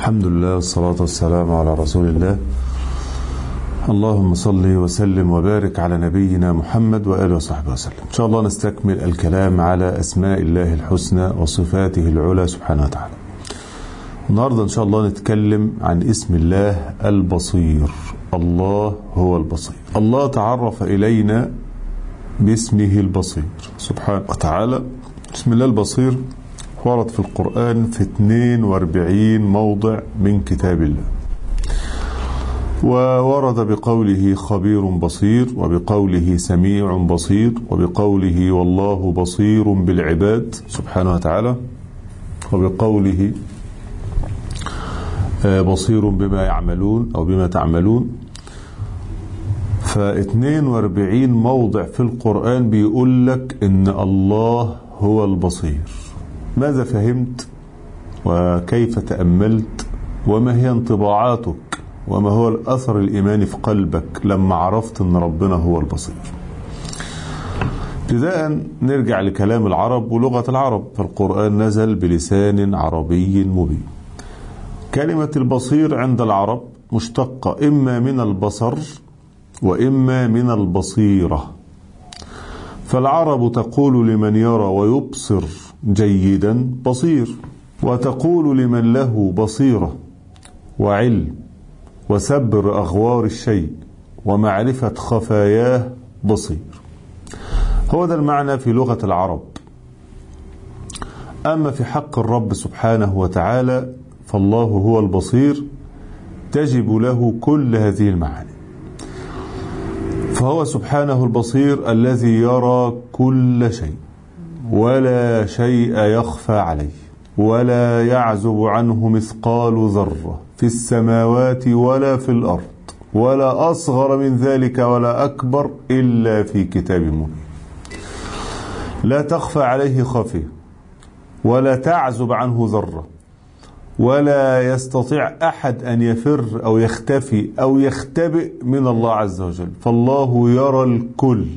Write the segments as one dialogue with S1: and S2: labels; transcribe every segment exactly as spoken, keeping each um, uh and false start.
S1: الحمد لله والصلاة والسلام على رسول الله. اللهم صل وسلم وبارك على نبينا محمد وآله وصحبه وسلم. إن شاء الله نستكمل الكلام على أسماء الله الحسنى وصفاته العلى سبحانه وتعالى. النهاردة إن شاء الله نتكلم عن اسم الله البصير. الله هو البصير. الله تعرف إلينا باسمه البصير سبحانه وتعالى. بسم الله البصير ورد في القرآن في اثنين وأربعين موضع من كتاب الله، وورد بقوله خبير بصير، وبقوله سميع بصير، وبقوله والله بصير بالعباد سبحانه وتعالى، وبقوله بصير بما يعملون أو بما تعملون. فاثنين وأربعين موضع في القرآن بيقول لك إن الله هو البصير. ماذا فهمت وكيف تأملت وما هي انطباعاتك وما هو الأثر الإيماني في قلبك لما عرفت أن ربنا هو البصير؟ ابتداء نرجع لكلام العرب ولغة العرب، فالقرآن نزل بلسان عربي مبين. كلمة البصير عند العرب مشتقة إما من البصر وإما من البصيرة. فالعرب تقول لمن يرى ويبصر جيدا بصير، وتقول لمن له بصيرة وعلم وسبر أغوار الشيء ومعرفة خفاياه بصير. هو ده المعنى في لغة العرب. أما في حق الرب سبحانه وتعالى فالله هو البصير، تجب له كل هذه المعاني. فهو سبحانه البصير الذي يرى كل شيء ولا شيء يخفى عليه، ولا يعزب عنه مثقال ذرة في السماوات ولا في الأرض، ولا أصغر من ذلك ولا أكبر إلا في كتاب مبين. لا تخفى عليه خافية ولا تعزب عنه ذرة، ولا يستطيع أحد أن يفر أو يختفي أو يختبئ من الله عز وجل. فالله يرى الكل،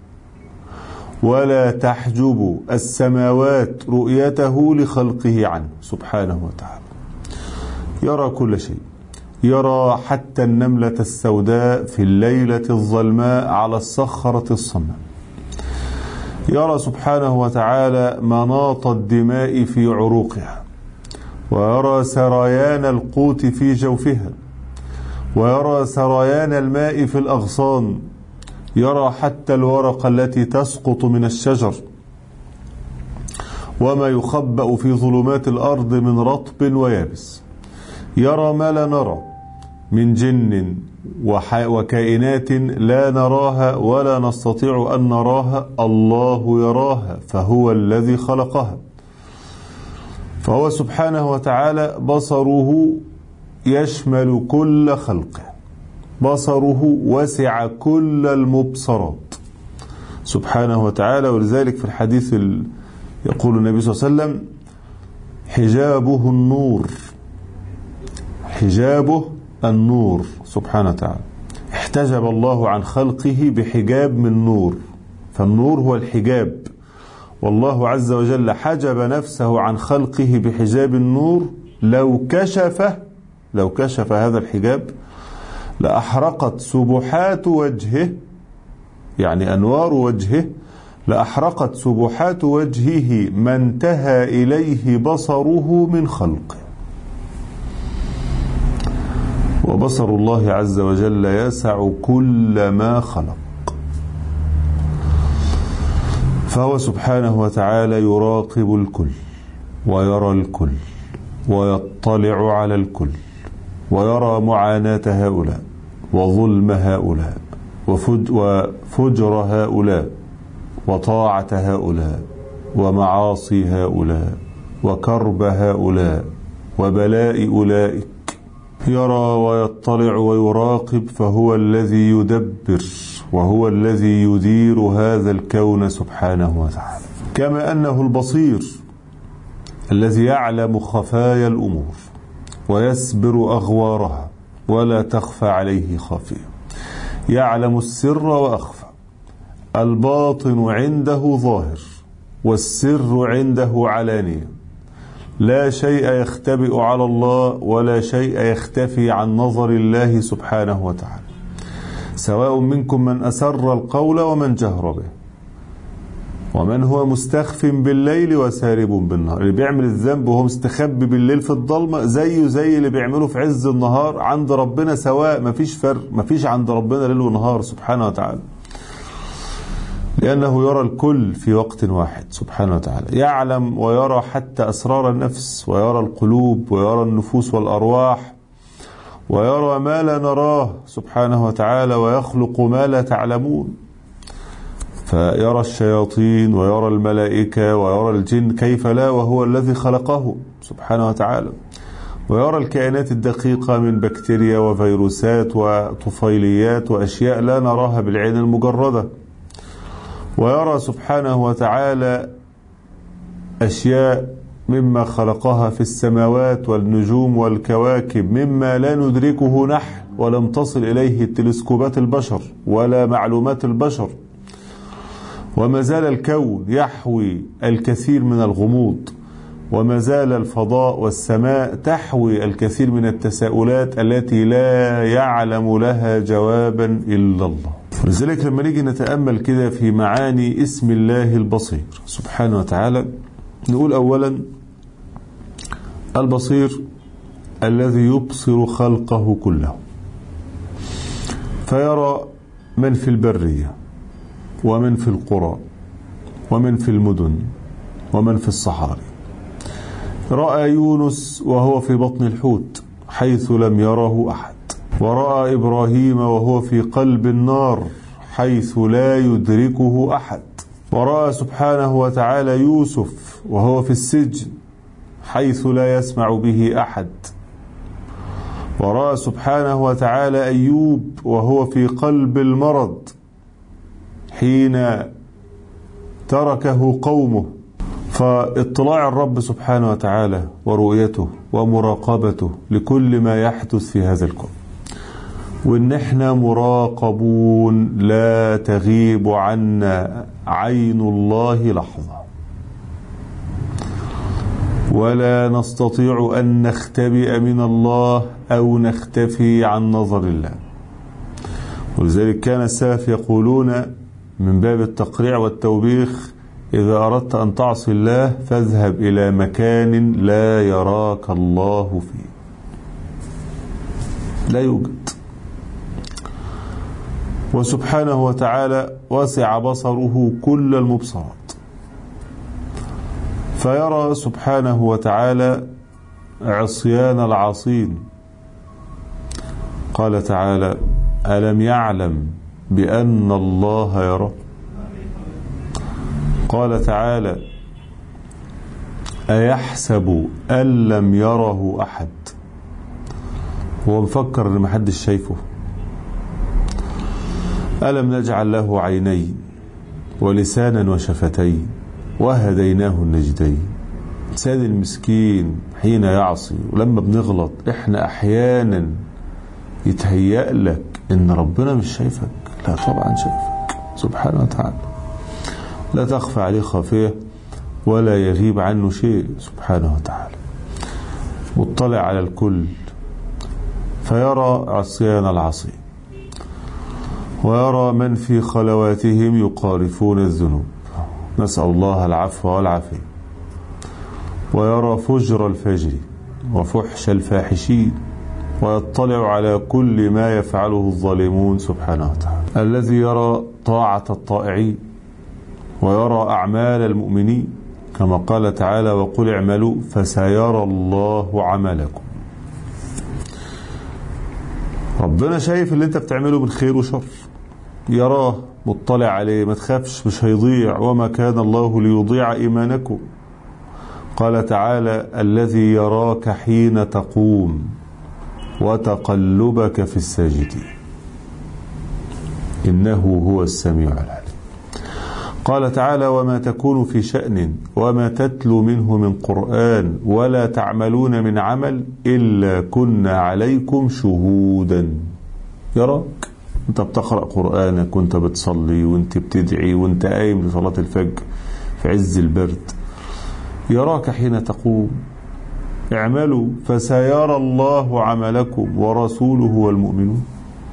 S1: ولا تحجب السماوات رؤيته لخلقه عنه سبحانه وتعالى. يرى كل شيء، يرى حتى النملة السوداء في الليلة الظلماء على الصخرة الصماء. يرى سبحانه وتعالى مناط الدماء في عروقها، ويرى سريان القوت في جوفها، ويرى سريان الماء في الأغصان، يرى حتى الورقة التي تسقط من الشجر، وما يخبأ في ظلمات الأرض من رطب ويابس. يرى ما لا نرى من جن وكائنات لا نراها ولا نستطيع أن نراها، الله يراها فهو الذي خلقها. فهو سبحانه وتعالى بصره يشمل كل خلقه، بصره وسع كل المبصرات سبحانه وتعالى. ولذلك في الحديث يقول النبي صلى الله عليه وسلم حجابه النور، حجابه النور سبحانه وتعالى. احتجب الله عن خلقه بحجاب من نور، فالنور هو الحجاب، والله عز وجل حجب نفسه عن خلقه بحجاب النور. لو كشف لو كشف هذا الحجاب لأحرقت سبحات وجهه، يعني أنوار وجهه لأحرقت سبحات وجهه ما انتهى إليه بصره من خلقه. وبصر الله عز وجل يسع كل ما خلق. فهو سبحانه وتعالى يراقب الكل ويرى الكل ويطلع على الكل، ويرى معاناة هؤلاء وظلم هؤلاء وفجر هؤلاء وطاعة هؤلاء ومعاصي هؤلاء وكرب هؤلاء وبلاء أولئك. يرى ويطلع ويراقب، فهو الذي يدبر وهو الذي يدير هذا الكون سبحانه وتعالى. كما أنه البصير الذي يعلم خفايا الأمور ويسبر أغوارها ولا تخفى عليه خافية، يعلم السر وأخفى، الباطن عنده ظاهر والسر عنده علانية، لا شيء يختبئ على الله ولا شيء يختفي عن نظر الله سبحانه وتعالى. سواء منكم من أسر القول ومن جهر به ومن هو مستخف بالليل وسارب بالنهار. اللي بيعمل الذنب وهو مستخبي بالليل في الضلمة زيه زي اللي بيعمله في عز النهار عند ربنا سواء، مفيش فرق، مفيش عند ربنا ليل ونهار سبحانه وتعالى، لأنه يرى الكل في وقت واحد سبحانه وتعالى. يعلم ويرى حتى أسرار النفس ويرى القلوب ويرى النفوس والأرواح ويرى ما لا نراه سبحانه وتعالى ويخلق ما لا تعلمون. فيرى الشياطين ويرى الملائكة ويرى الجن، كيف لا وهو الذي خلقه سبحانه وتعالى، ويرى الكائنات الدقيقة من بكتيريا وفيروسات وطفيليات وأشياء لا نراها بالعين المجردة، ويرى سبحانه وتعالى أشياء مما خلقها في السماوات والنجوم والكواكب مما لا ندركه نحن ولم تصل إليه التلسكوبات البشر ولا معلومات البشر. وما زال الكون يحوي الكثير من الغموض، وما زال الفضاء والسماء تحوي الكثير من التساؤلات التي لا يعلم لها جوابا إلا الله. لذلك لما نيجي نتأمل كده في معاني اسم الله البصير سبحانه وتعالى، نقول أولا البصير الذي يبصر خلقه كله، فيرى من في البرية ومن في القرى ومن في المدن ومن في الصحاري. رأى يونس وهو في بطن الحوت حيث لم يره أحد، ورأى إبراهيم وهو في قلب النار حيث لا يدركه أحد، ورأى سبحانه وتعالى يوسف وهو في السجن حيث لا يسمع به أحد، ورأى سبحانه وتعالى أيوب وهو في قلب المرض حين تركه قومه. فاطلاع الرب سبحانه وتعالى ورؤيته ومراقبته لكل ما يحدث في هذا الكون، وإن احنا مراقبون لا تغيب عنا عين الله لحظة، ولا نستطيع أن نختبئ من الله أو نختفي عن نظر الله. ولذلك كان السلف يقولون من باب التقريع والتوبيخ: إذا أردت أن تعصي الله فاذهب إلى مكان لا يراك الله فيه. لا يوجد. وسبحانه وتعالى وسع بصره كل المبصرات، فيرى سبحانه وتعالى عصيان العاصين. قال تعالى: ألم يعلم بأن الله يرى. قال تعالى: أيحسب أن لم يره أحد. هو مفكر إن محدش شايفه. ألم نجعل له عينين ولسانا وشفتين وهديناه النجدين. سيد المسكين حين يعصي، ولما بنغلط احنا احيانا يتهيأ لك ان ربنا مش شايفك. لا طبعا شايفك سبحانه وتعالى، لا تخفى عليه خافية ولا يغيب عنه شيء سبحانه وتعالى، مطلع على الكل. فيرى عصيان العصي، ويرى من في خلواتهم يقارفون الذنوب، نسأل الله العفو والعافية، ويرى فجر الفاجر وفحش الفاحشين، ويطلع على كل ما يفعله الظالمون سبحانه وتعالى. الذي يرى طاعة الطائعين ويرى أعمال المؤمنين، كما قال تعالى: وقل اعملوا فسيرى الله عملكم. ربنا شايف اللي انت بتعمله من خير وشر، يراه، مطلع عليه، ما تخافش مش هيضيع، وما كان الله ليضيع إيمانكم. قال تعالى: الذي يراك حين تقوم وتقلبك في الساجدين إنه هو السميع العليم. قال تعالى: وما تكون في شأن وما تتلو منه من قرآن ولا تعملون من عمل إلا كنا عليكم شهودا. يراك انت بتقرأ قرآنك وانت بتصلي وانت بتدعي وانت قايم لصلاة الفجر في عز البرد، يراك حين تقوم اعملوا فسيرى الله عملكم ورسوله والمؤمنون.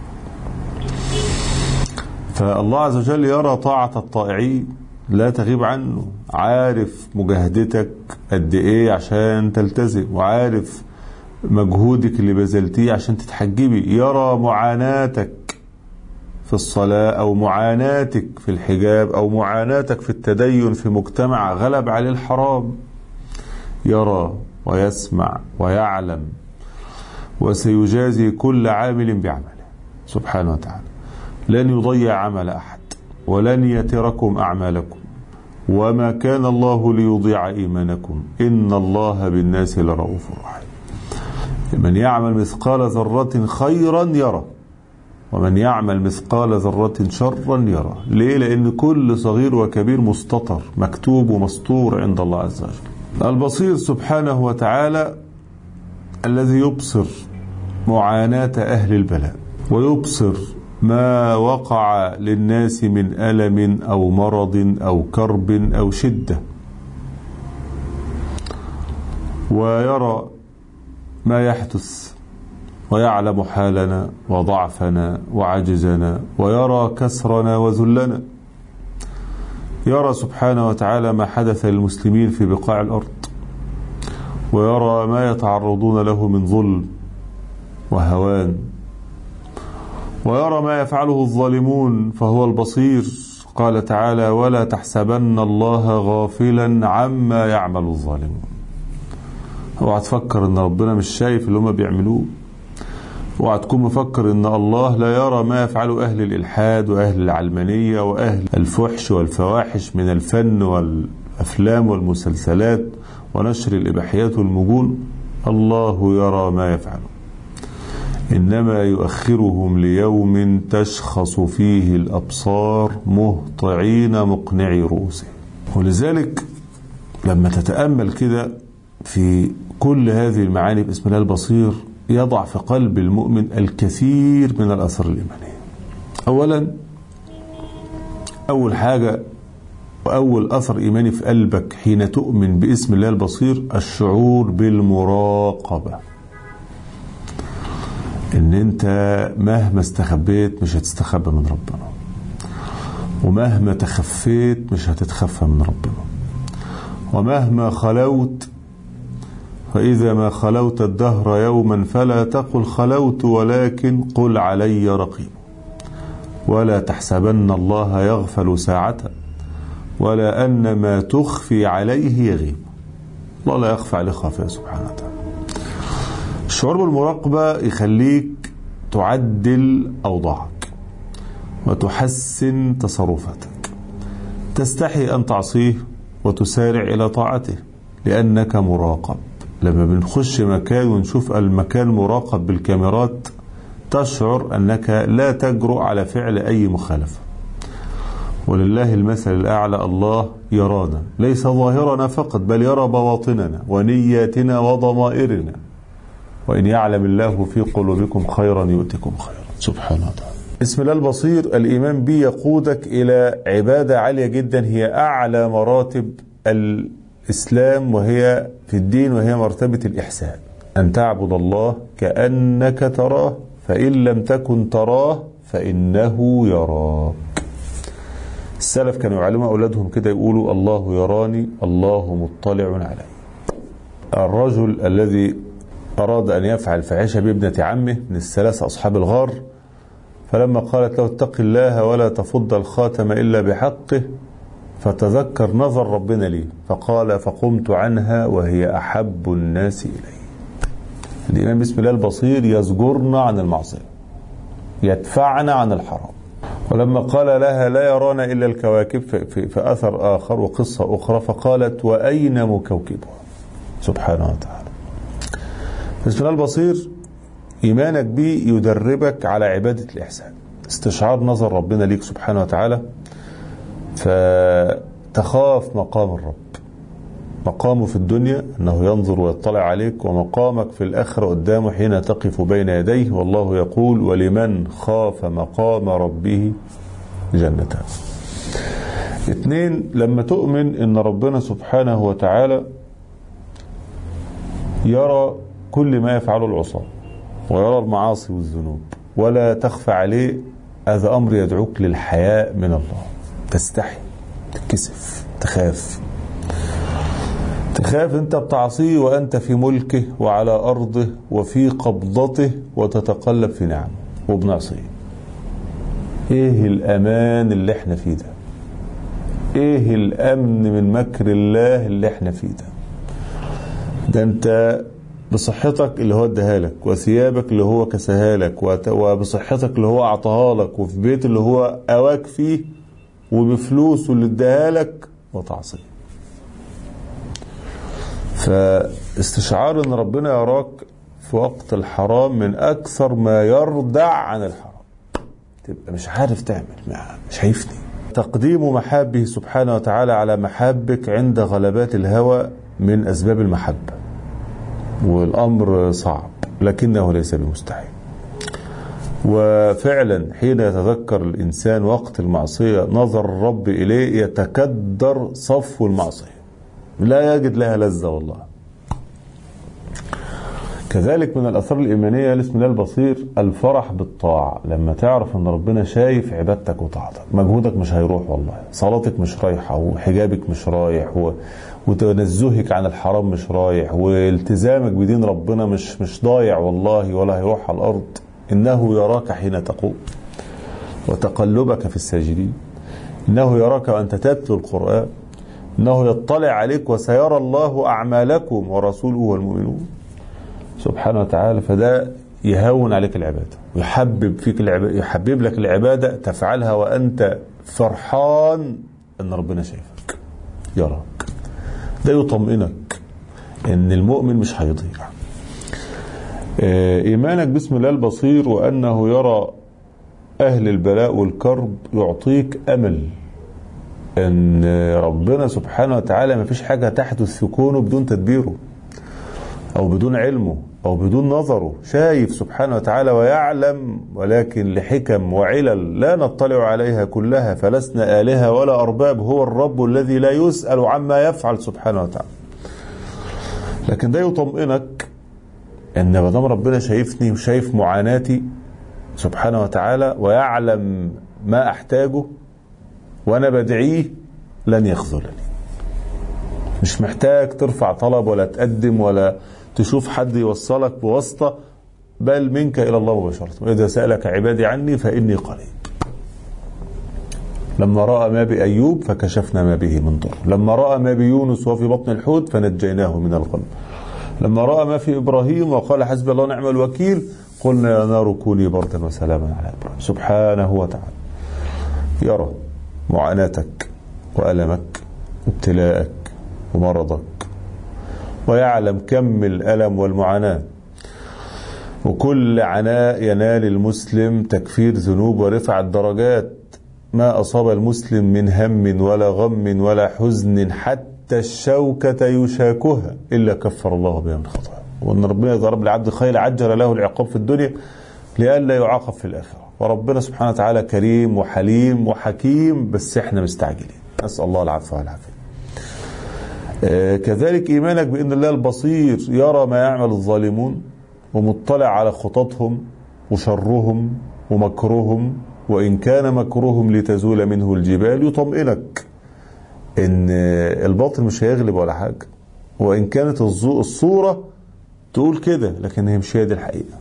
S1: فالله عز وجل يرى طاعة الطائعين لا تغيب عنه، عارف مجاهدتك قد ايه عشان تلتزم، وعارف مجهودك اللي بذلتيه عشان تتحجبي، يرى معاناتك في الصلاة أو معاناتك في الحجاب أو معاناتك في التدين في مجتمع غلب عليه الحرام، يرى ويسمع ويعلم، وسيجازي كل عامل بعمله سبحانه وتعالى. لن يضيع عمل أحد ولن يتركم أعمالكم، وما كان الله ليضيع إيمانكم إن الله بالناس لرؤوف رحيم. من يعمل مثقال ذرة خيرا يرى، ومن يعمل مثقال ذرة شرا يرى. ليه؟ لأن كل صغير وكبير مستطر مكتوب ومسطور عند الله عز وجل. البصير سبحانه وتعالى الذي يبصر معاناة أهل البلاء، ويبصر ما وقع للناس من ألم أو مرض أو كرب أو شدة، ويرى ما يحدث، ويعلم حالنا وضعفنا وعجزنا، ويرى كسرنا وذلنا. يرى سبحانه وتعالى ما حدث للمسلمين في بقاع الأرض، ويرى ما يتعرضون له من ظلم وهوان، ويرى ما يفعله الظالمون، فهو البصير. قال تعالى: ولا تحسبن الله غافلا عما يعمل الظالمون. اوعى تفكر ان ربنا مش شايف اللي هم بيعملوه، اوعى تكون مفكر ان الله لا يرى ما يفعله اهل الالحاد واهل العلمانيه واهل الفحش والفواحش من الفن والافلام والمسلسلات ونشر الاباحيات والمجون. الله يرى ما يفعله، إنما يؤخرهم ليوم تشخص فيه الأبصار مهطعين مقنعي رؤوسهم. ولذلك لما تتأمل كده في كل هذه المعاني باسم الله البصير، يضع في قلب المؤمن الكثير من الأثر الإيمانية. أولا، أول حاجة وأول أثر إيماني في قلبك حين تؤمن باسم الله البصير الشعور بالمراقبة، ان انت مهما استخبيت مش هتستخبى من ربنا، ومهما تخفيت مش هتتخفى من ربنا، ومهما خلوت فإذا ما خلوت الدهر يوما فلا تقل خلوت ولكن قل علي رقيب، ولا تحسبن الله يغفل ساعة ولا أن ما تخفي عليه يغيب. الله لا يخفى عليه خافية سبحانه وتعالى. الشعور بالمراقبة يخليك تعدل أوضاعك وتحسن تصرفاتك، تستحي أن تعصيه وتسارع إلى طاعته لأنك مراقب. لما بنخش مكان ونشوف المكان مراقب بالكاميرات تشعر أنك لا تجرؤ على فعل أي مخالفة. ولله المثل الأعلى، الله يرانا ليس ظاهرنا فقط بل يرى بواطننا ونياتنا وضمائرنا، وإن يعلم الله في قلوبكم خيرا يؤتكم خيرا سبحانه وتعالى. اسم الله البصير الإيمان به يقودك إلى عبادة عالية جدا، هي أعلى مراتب الإسلام وهي في الدين، وهي مرتبة الإحسان، أن تعبد الله كأنك تراه فإن لم تكن تراه فإنه يراك. السلف كانوا يعلموا أولادهم كده، يقولوا الله يراني الله مطلع علي. الرجل الذي أراد أن يفعل فاحشة بابنة عمه من الثلاثة أصحاب الغار، فلما قالت له اتق الله ولا تفض الخاتم إلا بحقه، فتذكر نظر ربنا لي فقال فقمت عنها وهي أحب الناس إلي. الإيمان بسم الله البصير يزجرنا عن المعصية، يدفعنا عن الحرام. ولما قال لها لا يرانا إلا الكواكب في, في أثر آخر وقصة أخرى، فقالت وأين مكوكبها سبحانه وتعالى. بسم الله البصير إيمانك به يدربك على عبادة الإحسان، استشعار نظر ربنا ليك سبحانه وتعالى، فتخاف مقام الرب، مقامه في الدنيا أنه ينظر ويطلع عليك، ومقامك في الآخرة قدامه حين تقف بين يديه، والله يقول ولمن خاف مقام ربه جنتان. اثنين، لما تؤمن أن ربنا سبحانه وتعالى يرى كل ما يفعله العصاة ويرى المعاصي والذنوب ولا تخفى عليه. هذا أمر يدعوك للحياء من الله. تستحي، تكسف، تخاف تخاف أنت بتعصيه وأنت في ملكه وعلى أرضه وفي قبضته وتتقلب في نعمه وبنعصيه. إيه الأمان اللي احنا فيه ده؟ إيه الأمن من مكر الله اللي احنا فيه ده؟ ده أنت بصحتك اللي هو اداها لك، وثيابك اللي هو كساها لك، وبصحتك اللي هو أعطاها لك، وفي بيت اللي هو أواك فيه، وبفلوسه اللي اداها لك، وتعصيه. فاستشعار ان ربنا يراك في وقت الحرام من اكثر ما يردع عن الحرام. تبقى مش عارف تعمل، مش شايفني. تقديم محابه سبحانه وتعالى على محابك عند غلبات الهوى من اسباب المحبة، والامر صعب لكنه ليس بمستحيل. وفعلا حين يتذكر الانسان وقت المعصية نظر الرب اليه يتكدر صفو المعصية، لا يجد لها لذة والله. كذلك من الأثار الإيمانية لاسم الله البصير الفرح بالطاعة. لما تعرف أن ربنا شايف عبادتك وطاعتك، مجهودك مش هيروح والله، صلاتك مش رايحة، وحجابك مش رايح، و... وتنزهك عن الحرام مش رايح، والتزامك بدين ربنا مش مش ضايع والله ولا هيروح على الأرض. إنه يراك حين تقوم وتقلبك في الساجدين، إنه يراك وأنت تتلو القرآن، إنه يطلع عليك وسيرى الله أعمالكم ورسوله والمؤمنون سبحانه وتعالى. فده يهون عليك العبادة ويحبب فيك العبادة، يحبب لك العبادة تفعلها وأنت فرحان أن ربنا شايفك يراك. ده يطمئنك أن المؤمن مش هيضيع. إيمانك باسم الله البصير وأنه يرى أهل البلاء والكرب يعطيك أمل ان ربنا سبحانه وتعالى ما فيش حاجة تحدث في كونه بدون تدبيره او بدون علمه او بدون نظره. شايف سبحانه وتعالى ويعلم، ولكن لحكم وعلل لا نطلع عليها كلها، فلسنا آلهة ولا أرباب، هو الرب الذي لا يسأل عما يفعل سبحانه وتعالى. لكن ده يطمئنك ان ما دام ربنا شايفني وشايف معاناتي سبحانه وتعالى ويعلم ما احتاجه وانا بدعيه لن يخذلني. مش محتاج ترفع طلب ولا تقدم ولا تشوف حد يوصلك بواسطة، بل منك الى الله مباشرة. واذا سألك عبادي عني فاني قريب. لما رأى ما بأيوب فكشفنا ما به من ضر، لما رأى ما بيونس وفي بطن الحوت فنجيناه من الغم، لما رأى ما في إبراهيم وقال حسبي الله نعم الوكيل قلنا يا نار كوني بردا وسلاما على إبراهيم. سبحانه وتعالى يرى معاناتك وألمك وابتلاءك ومرضك، ويعلم كم الألم والمعاناة، وكل عناء ينال المسلم تكفير ذنوب ورفع الدرجات. ما أصاب المسلم من هم ولا غم ولا حزن حتى الشوكة يشاكها إلا كفر الله بها من خطأه. وأن ربنا إذا رب العبد خير عجل له العقاب في الدنيا لئلا يعاقب في الآخرة. وربنا سبحانه وتعالى كريم وحليم وحكيم، بس احنا مستعجلين. نسأل الله العفو والعافية. آه كذلك إيمانك بأن الله البصير يرى ما يعمل الظالمون ومطلع على خططهم وشرهم ومكرهم، وإن كان مكرهم لتزول منه الجبال يطمئنك إن الباطل مش هيغلب ولا حاجة، وإن كانت الصورة تقول كده لكن هي مش هي دي الحقيقة.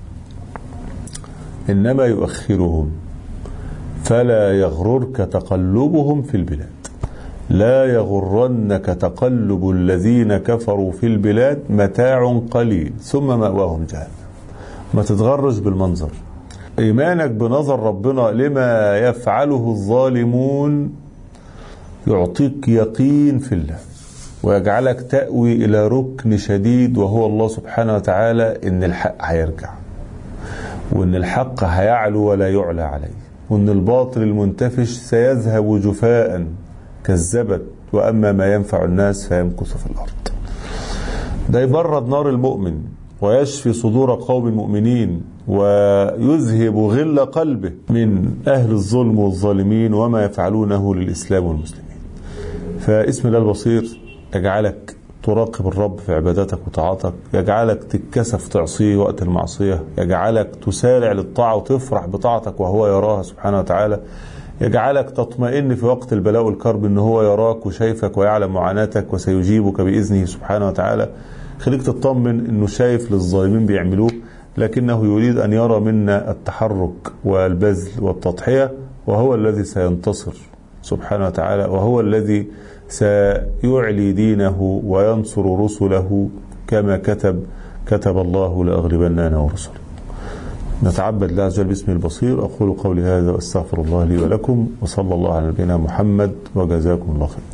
S1: إنما يؤخرهم فلا يغررك تقلبهم في البلاد، لا يغرنك تقلب الذين كفروا في البلاد، متاع قليل ثم مأواهم جهنم. ما تتغرش بالمنظر. إيمانك بنظر ربنا لما يفعله الظالمون يعطيك يقين في الله ويجعلك تأوي إلى ركن شديد وهو الله سبحانه وتعالى، إن الحق هيرجع، وإن الحق هيعلو ولا يعلى عليه، وإن الباطل المنتفش سيذهب جفاء كالزبد، وأما ما ينفع الناس فيمكث في الأرض. ده يبرد نار المؤمن ويشفي صدور قوم المؤمنين ويذهب غل قلبه من أهل الظلم والظالمين وما يفعلونه للإسلام والمسلمين. فاسم الله البصير يجعلك تراقب الرب في عباداتك وطاعاتك، يجعلك تتكسف تعصيه وقت المعصية، يجعلك تسارع للطاعة وتفرح بطاعتك وهو يراها سبحانه وتعالى، يجعلك تطمئن في وقت البلاء والكرب ان هو يراك وشايفك ويعلم معاناتك وسيجيبك بإذنه سبحانه وتعالى. خليك تطمن انه شايف للظالمين بيعملوه، لكنه يريد ان يرى منا التحرك والبذل والتضحية، وهو الذي سينتصر سبحانه وتعالى، وهو الذي سيعلي دينه وينصر رسله كما كتب كتب الله لأغلبن أنا ورسله. نتعبد الله عز وجل باسمه البصير. أقول قولي هذا وأستغفر الله لي ولكم، وصلى الله على نبينا محمد، وجزاكم الله خير.